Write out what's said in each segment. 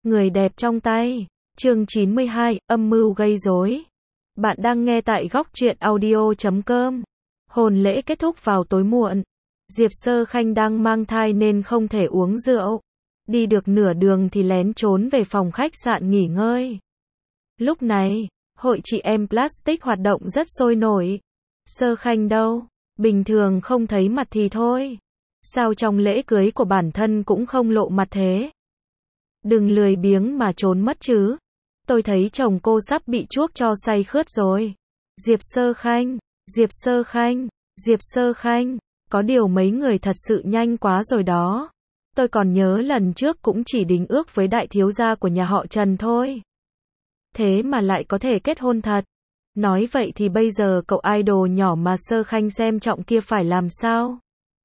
Người đẹp trong tay. Chương 92, âm mưu gây rối. Bạn đang nghe tại góc truyện audio.com. Hôn lễ kết thúc vào tối muộn. Diệp Sơ Khanh đang mang thai nên không thể uống rượu. Đi được nửa đường thì lén trốn về phòng khách sạn nghỉ ngơi. Lúc này, hội chị em plastic hoạt động rất sôi nổi. Sơ Khanh đâu? Bình thường không thấy mặt thì thôi. Sao trong lễ cưới của bản thân cũng không lộ mặt thế? Đừng lười biếng mà trốn mất chứ. Tôi thấy chồng cô sắp bị chuốc cho say khướt rồi. Diệp Sơ Khanh, Diệp Sơ Khanh, Diệp Sơ Khanh. Có điều mấy người thật sự nhanh quá rồi đó. Tôi còn nhớ lần trước cũng chỉ đính ước với đại thiếu gia của nhà họ Trần thôi. Thế mà lại có thể kết hôn thật. Nói vậy thì bây giờ cậu idol nhỏ mà Sơ Khanh xem trọng kia phải làm sao?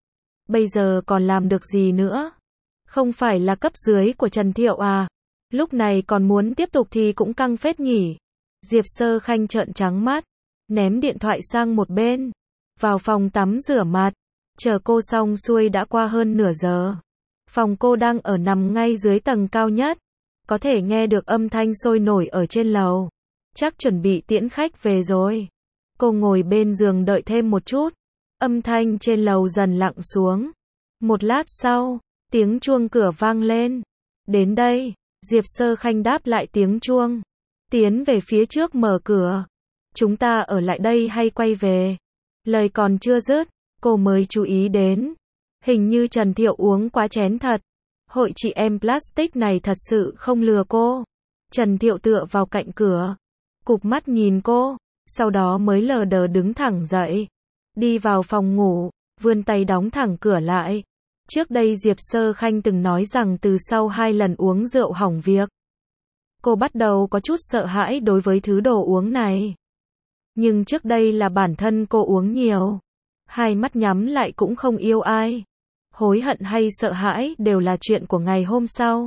Bây giờ còn làm được gì nữa? Không phải là cấp dưới của Trần Thiệu à? Lúc này còn muốn tiếp tục thì cũng căng phết nhỉ. Diệp Sơ Khanh trợn trắng mắt, ném điện thoại sang một bên, vào phòng tắm rửa mặt. Chờ cô xong xuôi đã qua hơn nửa giờ. Phòng cô đang ở nằm ngay dưới tầng cao nhất, có thể nghe được âm thanh sôi nổi ở trên lầu. Chắc chuẩn bị tiễn khách về rồi. Cô ngồi bên giường đợi thêm một chút. Âm thanh trên lầu dần lặng xuống. Một lát sau, tiếng chuông cửa vang lên. Đến đây, Diệp Sơ Khanh đáp lại tiếng chuông. Tiến về phía trước mở cửa. Chúng ta ở lại đây hay quay về? Lời còn chưa dứt, cô mới chú ý đến. Hình như Trần Thiệu uống quá chén thật. Hội chị em plastic này thật sự không lừa cô. Trần Thiệu tựa vào cạnh cửa, cụp mắt nhìn cô, sau đó mới lờ đờ đứng thẳng dậy. Đi vào phòng ngủ, vươn tay đóng thẳng cửa lại. Trước đây Diệp Sơ Khanh từng nói rằng từ sau 2 lần uống rượu hỏng việc. Cô bắt đầu có chút sợ hãi đối với thứ đồ uống này. Nhưng trước đây là bản thân cô uống nhiều. Hai mắt nhắm lại cũng không yêu ai. Hối hận hay sợ hãi đều là chuyện của ngày hôm sau.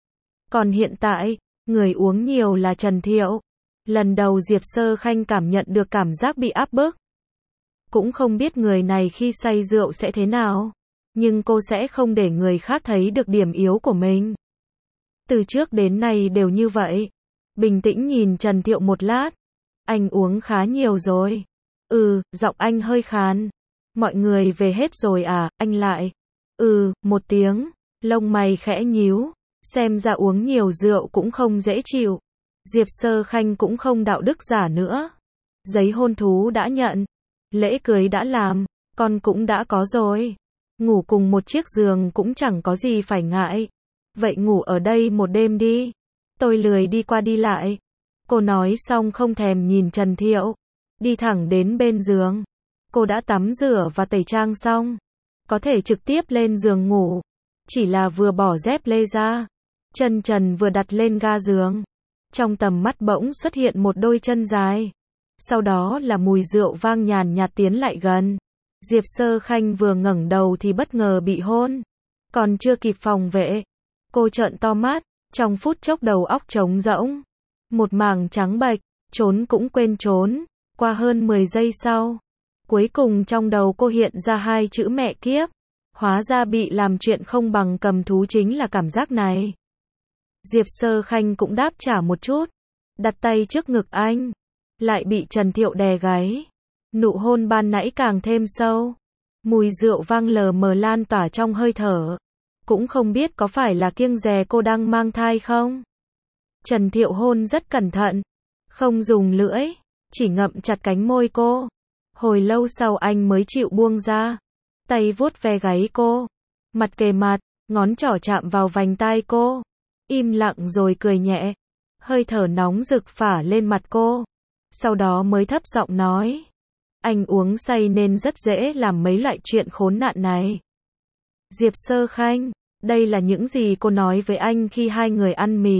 Còn hiện tại, người uống nhiều là Trần Thiệu. Lần đầu Diệp Sơ Khanh cảm nhận được cảm giác bị áp bức. Cũng không biết người này khi say rượu sẽ thế nào. Nhưng cô sẽ không để người khác thấy được điểm yếu của mình. Từ trước đến nay đều như vậy. Bình tĩnh nhìn Trần Thiệu một lát. Anh uống khá nhiều rồi. Giọng anh hơi khàn. Mọi người về hết rồi à, anh lại. Một tiếng. Lông mày khẽ nhíu. Xem ra uống nhiều rượu cũng không dễ chịu. Diệp Sơ Khanh cũng không đạo đức giả nữa. Giấy hôn thú đã nhận. Lễ cưới đã làm. Con cũng đã có rồi. Ngủ cùng một chiếc giường cũng chẳng có gì phải ngại. Vậy ngủ ở đây một đêm đi. Tôi lười đi qua đi lại. Cô nói xong không thèm nhìn Trần Thiệu. Đi thẳng đến bên giường. Cô đã tắm rửa và tẩy trang xong. Có thể trực tiếp lên giường ngủ. Chỉ là vừa bỏ dép lê ra. Chân trần vừa đặt lên ga giường. Trong tầm mắt bỗng xuất hiện một đôi chân dài. Sau đó là mùi rượu vang nhàn nhạt tiến lại gần. Diệp Sơ Khanh vừa ngẩng đầu thì bất ngờ bị hôn. Còn chưa kịp phòng vệ. Cô trợn to mắt, trong phút chốc đầu óc trống rỗng. Một mảng trắng bệch, trốn cũng quên trốn. Qua hơn 10 giây sau. Cuối cùng trong đầu cô hiện ra 2 chữ mẹ kiếp. Hóa ra bị làm chuyện không bằng cầm thú chính là cảm giác này. Diệp Sơ Khanh cũng đáp trả một chút. Đặt tay trước ngực anh. Lại bị Trần Thiệu đè gáy. Nụ hôn ban nãy càng thêm sâu. Mùi rượu vang lờ mờ lan tỏa trong hơi thở. Cũng không biết có phải là kiêng dè cô đang mang thai không? Trần Thiệu hôn rất cẩn thận. Không dùng lưỡi. Chỉ ngậm chặt cánh môi cô. Hồi lâu sau anh mới chịu buông ra. Tay vuốt ve gáy cô. Mặt kề mặt, ngón trỏ chạm vào vành tai cô. Im lặng rồi cười nhẹ. Hơi thở nóng rực phả lên mặt cô. Sau đó mới thấp giọng nói. Anh uống say nên rất dễ làm mấy loại chuyện khốn nạn này. Diệp Sơ Khanh, đây là những gì cô nói với anh khi hai người ăn mì.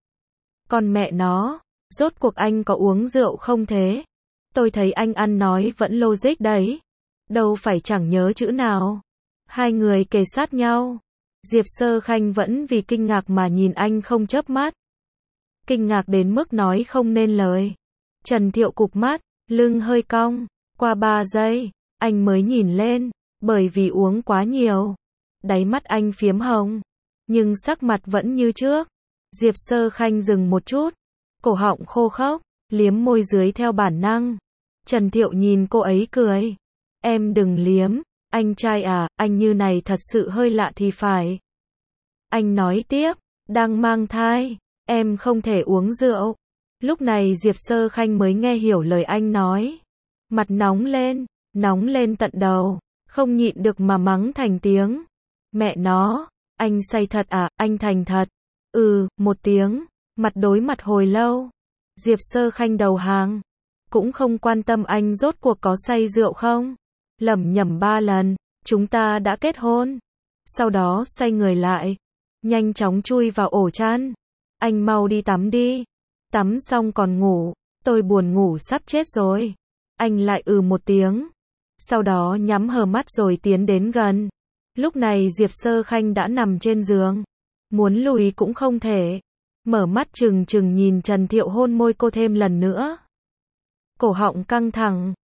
Con mẹ nó, rốt cuộc anh có uống rượu không thế? Tôi thấy anh ăn nói vẫn logic đấy. Đâu phải chẳng nhớ chữ nào. Hai người kề sát nhau. Diệp Sơ Khanh vẫn vì kinh ngạc mà nhìn anh không chớp mắt. Kinh ngạc đến mức nói không nên lời. Trần Thiệu cụp mắt, lưng hơi cong. Qua 3 giây, anh mới nhìn lên, bởi vì uống quá nhiều. Đáy mắt anh phiếm hồng, nhưng sắc mặt vẫn như trước. Diệp Sơ Khanh dừng một chút, cổ họng khô khốc, liếm môi dưới theo bản năng. Trần Thiệu nhìn cô ấy cười. Em đừng liếm, anh trai à, anh như này thật sự hơi lạ thì phải. Anh nói tiếp, đang mang thai, em không thể uống rượu. Lúc này Diệp Sơ Khanh mới nghe hiểu lời anh nói. Mặt nóng lên tận đầu, không nhịn được mà mắng thành tiếng. Mẹ nó, anh say thật à, anh thành thật. Một tiếng, mặt đối mặt hồi lâu. Diệp Sơ Khanh đầu hàng, cũng không quan tâm anh rốt cuộc có say rượu không. Lẩm nhẩm 3 lần, chúng ta đã kết hôn. Sau đó xoay người lại, nhanh chóng chui vào ổ chăn. Anh mau đi tắm đi. Tắm xong còn ngủ, tôi buồn ngủ sắp chết rồi. Anh lại một tiếng. Sau đó nhắm hờ mắt rồi tiến đến gần. Lúc này Diệp Sơ Khanh đã nằm trên giường. Muốn lùi cũng không thể. Mở mắt trừng trừng nhìn Trần Thiệu hôn môi cô thêm lần nữa. Cổ họng căng thẳng,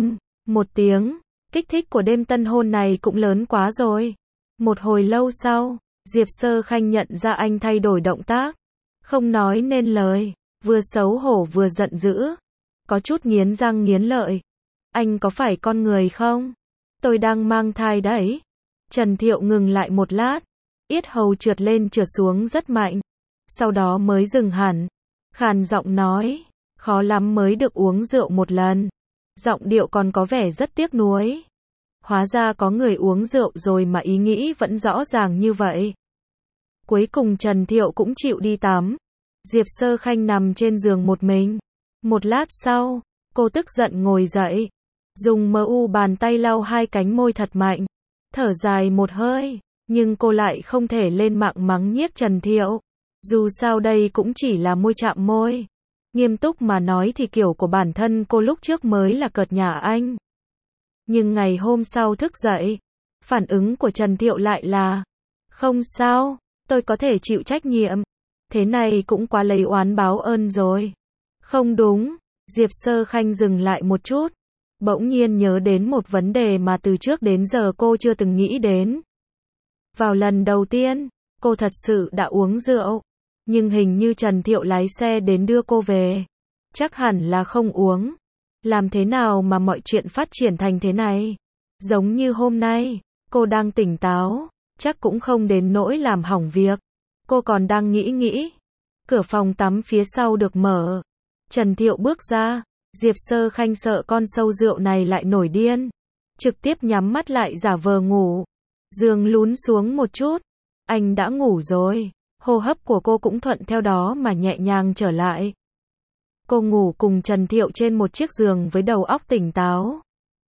một tiếng. Kích thích của đêm tân hôn này cũng lớn quá rồi. Một hồi lâu sau, Diệp Sơ Khanh nhận ra anh thay đổi động tác. Không nói nên lời, vừa xấu hổ vừa giận dữ. Có chút nghiến răng nghiến lợi. Anh có phải con người không? Tôi đang mang thai đấy. Trần Thiệu ngừng lại một lát. Yết hầu trượt lên trượt xuống rất mạnh. Sau đó mới dừng hẳn. Khàn giọng nói, khó lắm mới được uống rượu một lần. Giọng điệu còn có vẻ rất tiếc nuối. Hóa ra có người uống rượu rồi mà ý nghĩ vẫn rõ ràng như vậy. Cuối cùng Trần Thiệu cũng chịu đi tắm. Diệp Sơ Khanh nằm trên giường một mình. Một lát sau, cô tức giận ngồi dậy. Dùng bàn tay lau 2 cánh môi thật mạnh. Thở dài một hơi. Nhưng cô lại không thể lên mạng mắng nhiếc Trần Thiệu. Dù sao đây cũng chỉ là môi chạm môi. Nghiêm túc mà nói thì kiểu của bản thân cô lúc trước mới là cợt nhả anh. Nhưng ngày hôm sau thức dậy, phản ứng của Trần Thiệu lại là: không sao, tôi có thể chịu trách nhiệm. Thế này cũng quá lấy oán báo ơn rồi. Không đúng, Diệp Sơ Khanh dừng lại một chút. Bỗng nhiên nhớ đến một vấn đề mà từ trước đến giờ cô chưa từng nghĩ đến. Vào lần đầu tiên, cô thật sự đã uống rượu. Nhưng hình như Trần Thiệu lái xe đến đưa cô về. Chắc hẳn là không uống. Làm thế nào mà mọi chuyện phát triển thành thế này? Giống như hôm nay, cô đang tỉnh táo, chắc cũng không đến nỗi làm hỏng việc. Cô còn đang nghĩ. Cửa phòng tắm phía sau được mở. Trần Thiệu bước ra. Diệp Sơ Khanh sợ con sâu rượu này lại nổi điên. Trực tiếp nhắm mắt lại giả vờ ngủ. Giường lún xuống một chút. Anh đã ngủ rồi. Hô hấp của cô cũng thuận theo đó mà nhẹ nhàng trở lại. Cô ngủ cùng Trần Thiệu trên một chiếc giường với đầu óc tỉnh táo.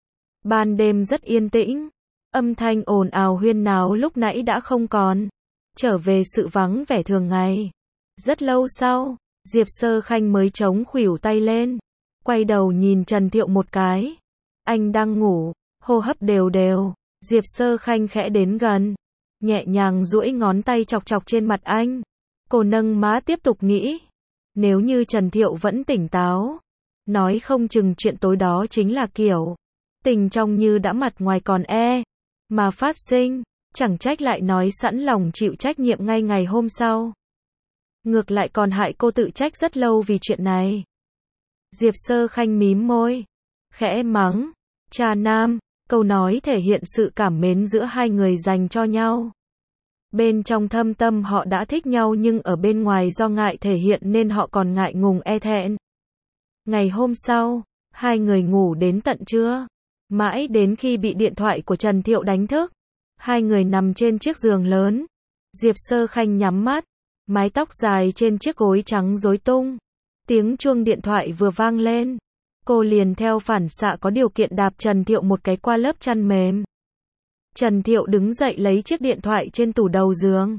Ban đêm rất yên tĩnh. Âm thanh ồn ào huyên náo lúc nãy đã không còn. Trở về sự vắng vẻ thường ngày. Rất lâu sau, Diệp Sơ Khanh mới chống khuỷu tay lên. Quay đầu nhìn Trần Thiệu một cái. Anh đang ngủ, hô hấp đều đều. Diệp Sơ Khanh khẽ đến gần. Nhẹ nhàng duỗi ngón tay chọc chọc trên mặt anh. Cô nâng má tiếp tục nghĩ. Nếu như Trần Thiệu vẫn tỉnh táo, nói không chừng chuyện tối đó chính là kiểu tình trong như đã mặt ngoài còn mà phát sinh. Chẳng trách lại nói sẵn lòng chịu trách nhiệm ngay ngày hôm sau. Ngược lại còn hại cô tự trách rất lâu vì chuyện này. Diệp Sơ Khanh mím môi, khẽ mắng, cha nam. Câu nói thể hiện sự cảm mến giữa hai người dành cho nhau. Bên trong thâm tâm họ đã thích nhau nhưng ở bên ngoài do ngại thể hiện nên họ còn ngại ngùng thẹn. Ngày hôm sau, hai người ngủ đến tận trưa. Mãi đến khi bị điện thoại của Trần Thiệu đánh thức. Hai người nằm trên chiếc giường lớn. Diệp Sơ Khanh nhắm mắt. Mái tóc dài trên chiếc gối trắng rối tung. Tiếng chuông điện thoại vừa vang lên. Cô liền theo phản xạ có điều kiện đạp Trần Thiệu một cái qua lớp chăn mềm. Trần Thiệu đứng dậy lấy chiếc điện thoại trên tủ đầu giường.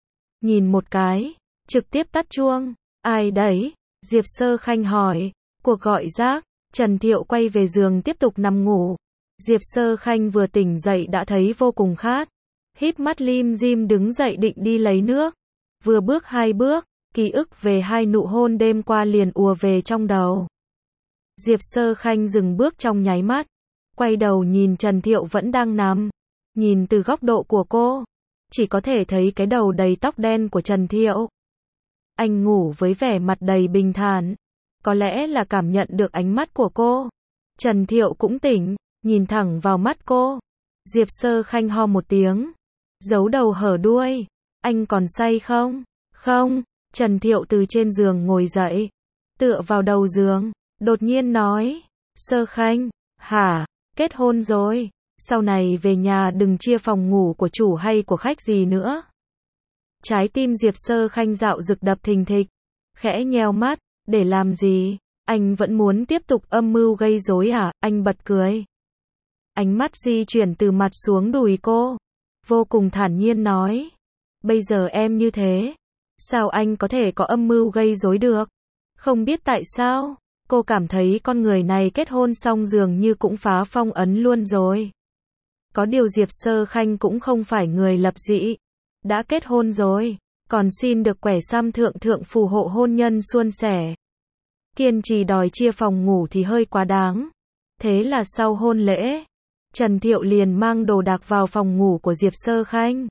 Nhìn một cái, trực tiếp tắt chuông. Ai đấy? Diệp Sơ Khanh hỏi. Cuộc gọi rác. Trần Thiệu quay về giường tiếp tục nằm ngủ. Diệp Sơ Khanh vừa tỉnh dậy đã thấy vô cùng khát. Híp mắt lim dim đứng dậy định đi lấy nước. Vừa bước 2 bước, ký ức về 2 nụ hôn đêm qua liền ùa về trong đầu. Diệp Sơ Khanh dừng bước trong nháy mắt. Quay đầu nhìn Trần Thiệu vẫn đang nằm. Nhìn từ góc độ của cô, chỉ có thể thấy cái đầu đầy tóc đen của Trần Thiệu. Anh ngủ với vẻ mặt đầy bình thản. Có lẽ là cảm nhận được ánh mắt của cô. Trần Thiệu cũng tỉnh, nhìn thẳng vào mắt cô. Diệp Sơ Khanh ho một tiếng, giấu đầu hở đuôi. Anh còn say không? Không. Trần Thiệu từ trên giường ngồi dậy, tựa vào đầu giường, đột nhiên nói. Sơ Khanh, hả? Kết hôn rồi, sau này về nhà đừng chia phòng ngủ của chủ hay của khách gì nữa. Trái tim Diệp Sơ Khanh dạo dực đập thình thịch, khẽ nheo mắt, để làm gì? Anh vẫn muốn tiếp tục âm mưu gây rối à? Anh bật cười. Ánh mắt di chuyển từ mặt xuống đùi cô, vô cùng thản nhiên nói. Bây giờ em như thế, sao anh có thể có âm mưu gây rối được? Không biết tại sao, cô cảm thấy con người này kết hôn xong dường như cũng phá phong ấn luôn rồi. Có điều Diệp Sơ Khanh cũng không phải người lập dị. Đã kết hôn rồi, còn xin được quẻ sam thượng thượng phù hộ hôn nhân suôn sẻ. Kiên trì đòi chia phòng ngủ thì hơi quá đáng. Thế là sau hôn lễ, Trần Thiệu liền mang đồ đạc vào phòng ngủ của Diệp Sơ Khanh.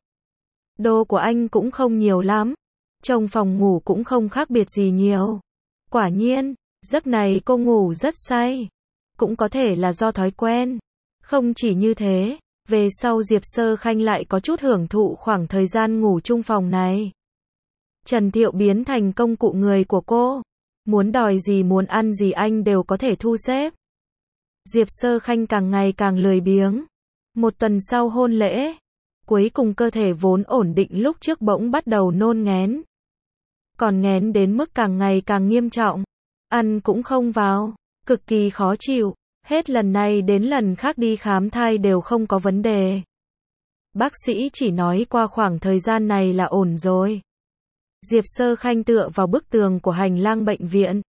Đồ của anh cũng không nhiều lắm, trong phòng ngủ cũng không khác biệt gì nhiều. Quả nhiên, giấc này cô ngủ rất say. Cũng có thể là do thói quen. Không chỉ như thế, về sau Diệp Sơ Khanh lại có chút hưởng thụ khoảng thời gian ngủ chung phòng này. Trần Thiệu biến thành công cụ người của cô. Muốn đòi gì muốn ăn gì anh đều có thể thu xếp. Diệp Sơ Khanh càng ngày càng lười biếng. Một tuần sau hôn lễ, cuối cùng cơ thể vốn ổn định lúc trước bỗng bắt đầu nôn nghén. Còn nghén đến mức càng ngày càng nghiêm trọng. Ăn cũng không vào, cực kỳ khó chịu. Hết lần này đến lần khác đi khám thai đều không có vấn đề. Bác sĩ chỉ nói qua khoảng thời gian này là ổn rồi. Diệp Sơ Khanh tựa vào bức tường của hành lang bệnh viện.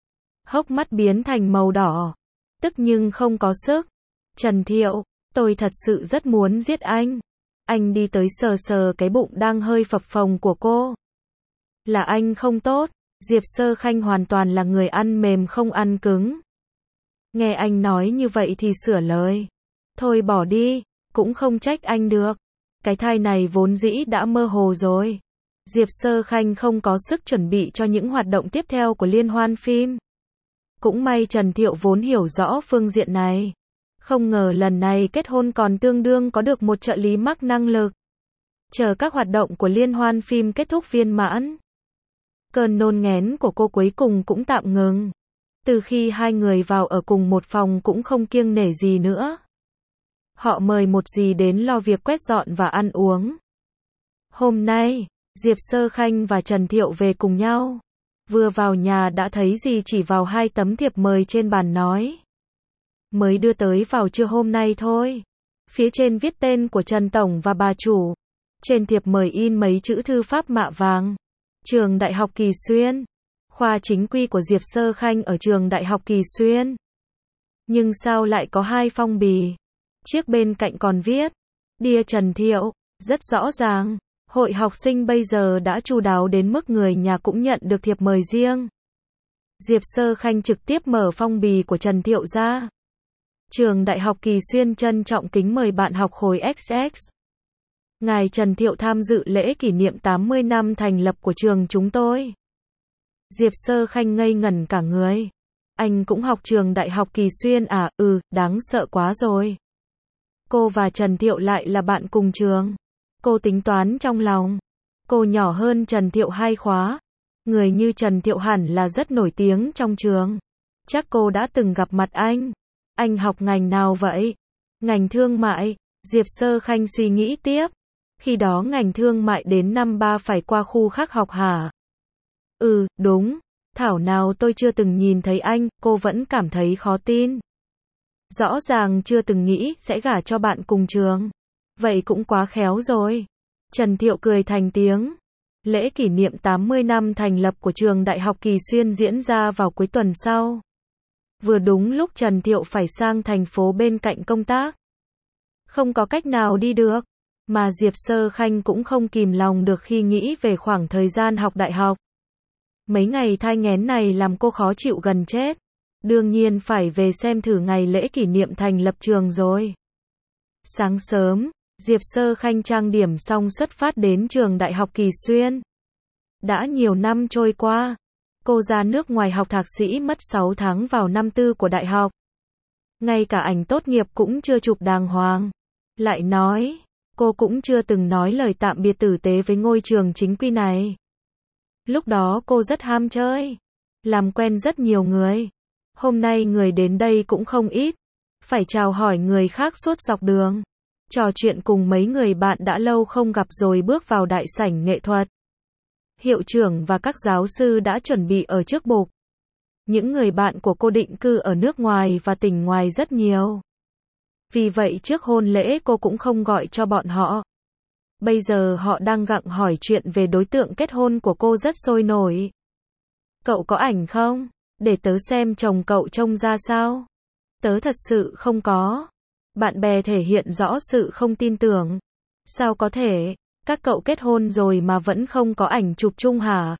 Hốc mắt biến thành màu đỏ. Tức nhưng không có sức. Trần Thiệu, tôi thật sự rất muốn giết anh. Anh đi tới sờ sờ cái bụng đang hơi phập phồng của cô. Là anh không tốt. Diệp Sơ Khanh hoàn toàn là người ăn mềm không ăn cứng. Nghe anh nói như vậy thì sửa lời. Thôi bỏ đi, cũng không trách anh được. Cái thai này vốn dĩ đã mơ hồ rồi. Diệp Sơ Khanh không có sức chuẩn bị cho những hoạt động tiếp theo của liên hoan phim. Cũng may Trần Thiệu vốn hiểu rõ phương diện này. Không ngờ lần này kết hôn còn tương đương có được một trợ lý mắc năng lực. Chờ các hoạt động của liên hoan phim kết thúc viên mãn. Cơn nôn nghén của cô cuối cùng cũng tạm ngừng. Từ khi hai người vào ở cùng một phòng cũng không kiêng nể gì nữa. Họ mời một dì đến lo việc quét dọn và ăn uống. Hôm nay, Diệp Sơ Khanh và Trần Thiệu về cùng nhau. Vừa vào nhà đã thấy dì chỉ vào hai tấm thiệp mời trên bàn nói. Mới đưa tới vào trưa hôm nay thôi. Phía trên viết tên của Trần Tổng và bà chủ. Trên thiệp mời in mấy chữ thư pháp mạ vàng. Trường Đại học Kỳ Xuyên. Khoa chính quy của Diệp Sơ Khanh ở trường Đại học Kỳ Xuyên. Nhưng sao lại có hai phong bì? Chiếc bên cạnh còn viết. Dear Trần Thiệu, rất rõ ràng. Hội học sinh bây giờ đã chu đáo đến mức người nhà cũng nhận được thiệp mời riêng. Diệp Sơ Khanh trực tiếp mở phong bì của Trần Thiệu ra. Trường Đại học Kỳ Xuyên trân trọng kính mời bạn học khối XX. Ngài Trần Thiệu tham dự lễ kỷ niệm 80 năm thành lập của trường chúng tôi. Diệp Sơ Khanh ngây ngẩn cả người. Anh cũng học trường Đại học Kỳ Xuyên à? Đáng sợ quá rồi. Cô và Trần Thiệu lại là bạn cùng trường. Cô tính toán trong lòng. Cô nhỏ hơn Trần Thiệu 2 khóa. Người như Trần Thiệu hẳn là rất nổi tiếng trong trường. Chắc cô đã từng gặp mặt anh. Anh học ngành nào vậy? Ngành thương mại. Diệp Sơ Khanh suy nghĩ tiếp. Khi đó ngành thương mại đến năm 3 phải qua khu khác học hả? Đúng. Thảo nào tôi chưa từng nhìn thấy anh, cô vẫn cảm thấy khó tin. Rõ ràng chưa từng nghĩ sẽ gả cho bạn cùng trường. Vậy cũng quá khéo rồi. Trần Thiệu cười thành tiếng. Lễ kỷ niệm 80 năm thành lập của trường Đại học Kỳ Xuyên diễn ra vào cuối tuần sau. Vừa đúng lúc Trần Thiệu phải sang thành phố bên cạnh công tác. Không có cách nào đi được. Mà Diệp Sơ Khanh cũng không kìm lòng được khi nghĩ về khoảng thời gian học đại học. Mấy ngày thai nghén này làm cô khó chịu gần chết. Đương nhiên phải về xem thử ngày lễ kỷ niệm thành lập trường rồi. Sáng sớm, Diệp Sơ Khanh trang điểm xong xuất phát đến trường Đại học Kỳ Xuyên. Đã nhiều năm trôi qua, cô ra nước ngoài học thạc sĩ mất 6 tháng vào năm tư của đại học. Ngay cả ảnh tốt nghiệp cũng chưa chụp đàng hoàng. Lại nói, cô cũng chưa từng nói lời tạm biệt tử tế với ngôi trường chính quy này. Lúc đó cô rất ham chơi, làm quen rất nhiều người. Hôm nay người đến đây cũng không ít, phải chào hỏi người khác suốt dọc đường. Trò chuyện cùng mấy người bạn đã lâu không gặp rồi bước vào đại sảnh nghệ thuật. Hiệu trưởng và các giáo sư đã chuẩn bị ở trước bục. Những người bạn của cô định cư ở nước ngoài và tỉnh ngoài rất nhiều. Vì vậy trước hôn lễ cô cũng không gọi cho bọn họ. Bây giờ họ đang gặng hỏi chuyện về đối tượng kết hôn của cô rất sôi nổi. Cậu có ảnh không? Để tớ xem chồng cậu trông ra sao. Tớ thật sự không có. Bạn bè thể hiện rõ sự không tin tưởng. Sao có thể? Các cậu kết hôn rồi mà vẫn không có ảnh chụp chung hả?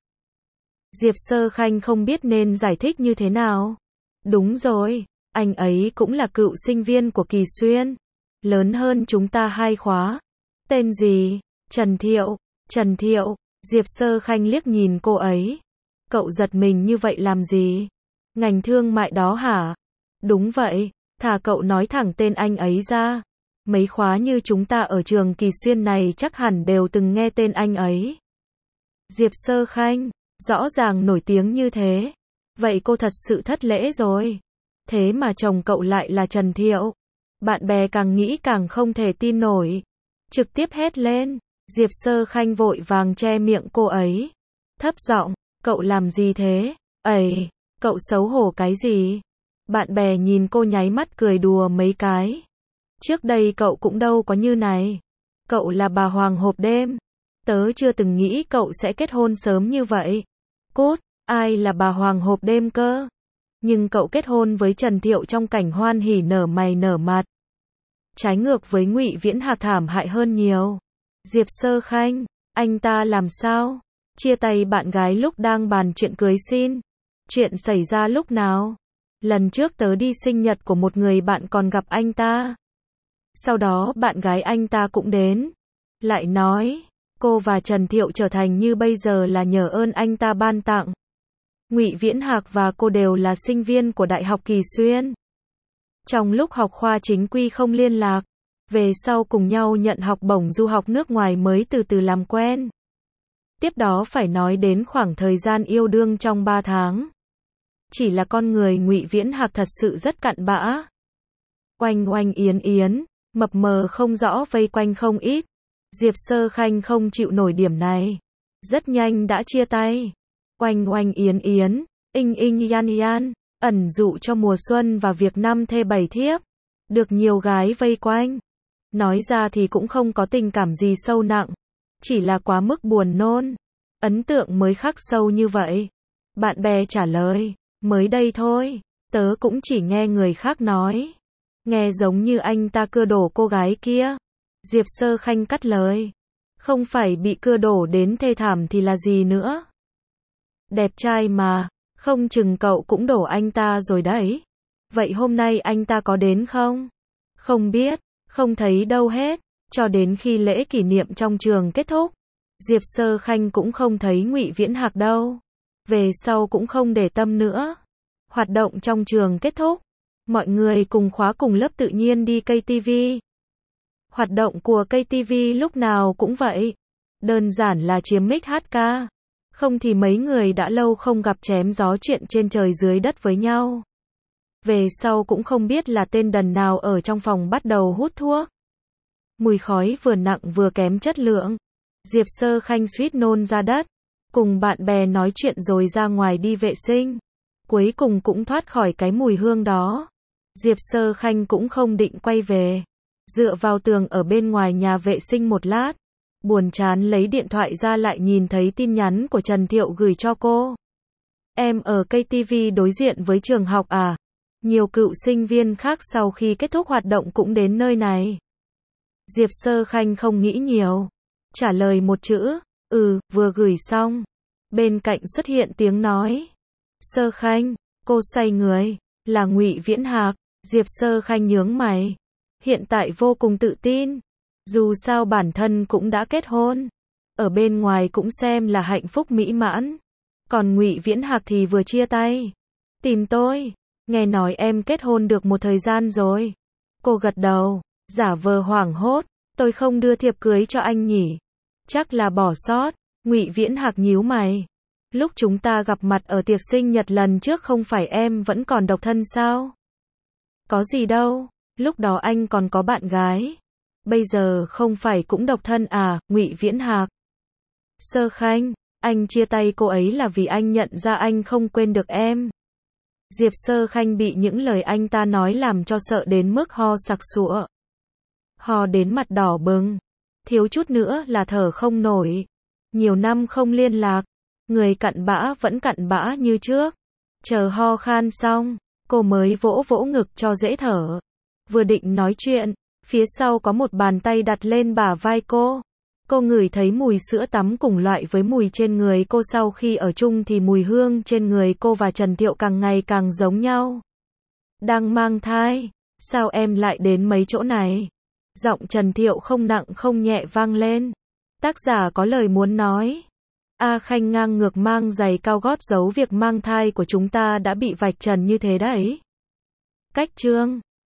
Diệp Sơ Khanh không biết nên giải thích như thế nào. Đúng rồi, anh ấy cũng là cựu sinh viên của Kỳ Xuyên. Lớn hơn chúng ta 2 khóa. Tên gì? Trần Thiệu. Trần Thiệu. Diệp Sơ Khanh liếc nhìn cô ấy. Cậu giật mình như vậy làm gì? Ngành thương mại đó hả? Đúng vậy, thà cậu nói thẳng tên anh ấy ra. Mấy khóa như chúng ta ở trường Kỳ Xuyên này chắc hẳn đều từng nghe tên anh ấy. Diệp Sơ Khanh, rõ ràng nổi tiếng như thế. Vậy cô thật sự thất lễ rồi. Thế mà chồng cậu lại là Trần Thiệu. Bạn bè càng nghĩ càng không thể tin nổi. Trực tiếp hét lên. Diệp Sơ Khanh vội vàng che miệng cô ấy. Thấp giọng, cậu làm gì thế? Ây, cậu xấu hổ cái gì? Bạn bè nhìn cô nháy mắt cười đùa mấy cái. Trước đây cậu cũng đâu có như này. Cậu là bà hoàng hộp đêm. Tớ chưa từng nghĩ cậu sẽ kết hôn sớm như vậy. Cút, ai là bà hoàng hộp đêm cơ? Nhưng cậu kết hôn với Trần Thiệu trong cảnh hoan hỉ nở mày nở mặt. Trái ngược với Ngụy Viễn Hạc thảm hại hơn nhiều. Diệp Sơ Khanh, anh ta làm sao? Chia tay bạn gái lúc đang bàn chuyện cưới xin. Chuyện xảy ra lúc nào? Lần trước tớ đi sinh nhật của một người bạn còn gặp anh ta. Sau đó bạn gái anh ta cũng đến. Lại nói, cô và Trần Thiệu trở thành như bây giờ là nhờ ơn anh ta ban tặng. Ngụy Viễn Hạc và cô đều là sinh viên của Đại học Kỳ Xuyên. Trong lúc học khoa chính quy không liên lạc, về sau cùng nhau nhận học bổng du học nước ngoài mới từ từ làm quen. Tiếp đó phải nói đến khoảng thời gian yêu đương trong 3 tháng. Chỉ là con người Ngụy Viễn Hạc thật sự rất cặn bã. Oanh oanh yến yến, mập mờ không rõ vây quanh không ít. Diệp Sơ Khanh không chịu nổi điểm này. Rất nhanh đã chia tay. Oanh oanh yến yến, inh inh yan yan, ẩn dụ cho mùa xuân và việc 5 thê 7 thiếp. Được nhiều gái vây quanh. Nói ra thì cũng không có tình cảm gì sâu nặng. Chỉ là quá mức buồn nôn. Ấn tượng mới khắc sâu như vậy. Bạn bè trả lời, mới đây thôi, tớ cũng chỉ nghe người khác nói. Nghe giống như anh ta cưa đổ cô gái kia. Diệp Sơ Khanh cắt lời. Không phải bị cưa đổ đến thê thảm thì là gì nữa. Đẹp trai mà, không chừng cậu cũng đổ anh ta rồi đấy. Vậy hôm nay anh ta có đến không? Không biết, không thấy đâu hết. Cho đến khi lễ kỷ niệm trong trường kết thúc, Diệp Sơ Khanh cũng không thấy Ngụy Viễn Hạc đâu. Về sau cũng không để tâm nữa. Hoạt động trong trường kết thúc, mọi người cùng khóa cùng lớp tự nhiên đi KTV. Hoạt động của KTV lúc nào cũng vậy. Đơn giản là chiếm mic hát ca. Không thì mấy người đã lâu không gặp chém gió chuyện trên trời dưới đất với nhau. Về sau cũng không biết là tên đần nào ở trong phòng bắt đầu hút thuốc. Mùi khói vừa nặng vừa kém chất lượng. Diệp Sơ Khanh suýt nôn ra đất. Cùng bạn bè nói chuyện rồi ra ngoài đi vệ sinh. Cuối cùng cũng thoát khỏi cái mùi hương đó. Diệp Sơ Khanh cũng không định quay về. Dựa vào tường ở bên ngoài nhà vệ sinh một lát. Buồn chán lấy điện thoại ra lại nhìn thấy tin nhắn của Trần Thiệu gửi cho cô. Em ở KTV đối diện với trường học à? Nhiều cựu sinh viên khác sau khi kết thúc hoạt động cũng đến nơi này. Diệp Sơ Khanh không nghĩ nhiều. Trả lời một chữ, vừa gửi xong. Bên cạnh xuất hiện tiếng nói. Sơ Khanh, cô xoay người, là Ngụy Viễn Hạc. Diệp Sơ Khanh nhướng mày. Hiện tại vô cùng tự tin. Dù sao bản thân cũng đã kết hôn. ở bên ngoài cũng xem là hạnh phúc mỹ mãn. Còn Ngụy Viễn Hạc thì vừa chia tay. Tìm tôi, nghe nói em kết hôn được một thời gian rồi. Cô gật đầu, giả vờ hoảng hốt, tôi không đưa thiệp cưới cho anh nhỉ? Chắc là bỏ sót. Ngụy Viễn Hạc nhíu mày. Lúc chúng ta gặp mặt ở tiệc sinh nhật lần trước không phải em vẫn còn độc thân sao? Có gì đâu, lúc đó anh còn có bạn gái. Bây giờ không phải cũng độc thân à? Ngụy Viễn Hạc. Sơ Khanh, anh chia tay cô ấy là vì anh nhận ra anh không quên được em. Diệp Sơ Khanh bị những lời anh ta nói làm cho sợ đến mức ho sặc sụa. Ho đến mặt đỏ bừng, thiếu chút nữa là thở không nổi. Nhiều năm không liên lạc, người cặn bã vẫn cặn bã như trước. Chờ ho khan xong, cô mới vỗ vỗ ngực cho dễ thở. Vừa định nói chuyện, phía sau có một bàn tay đặt lên bả vai cô. Cô ngửi thấy mùi sữa tắm cùng loại với mùi trên người cô, sau khi ở chung thì mùi hương trên người cô và Trần Thiệu càng ngày càng giống nhau. Đang mang thai, sao em lại đến mấy chỗ này? Giọng Trần Thiệu không nặng không nhẹ vang lên. Tác giả có lời muốn nói. A Khanh ngang ngược mang giày cao gót giấu việc mang thai của chúng ta đã bị vạch trần như thế đấy. Cách chương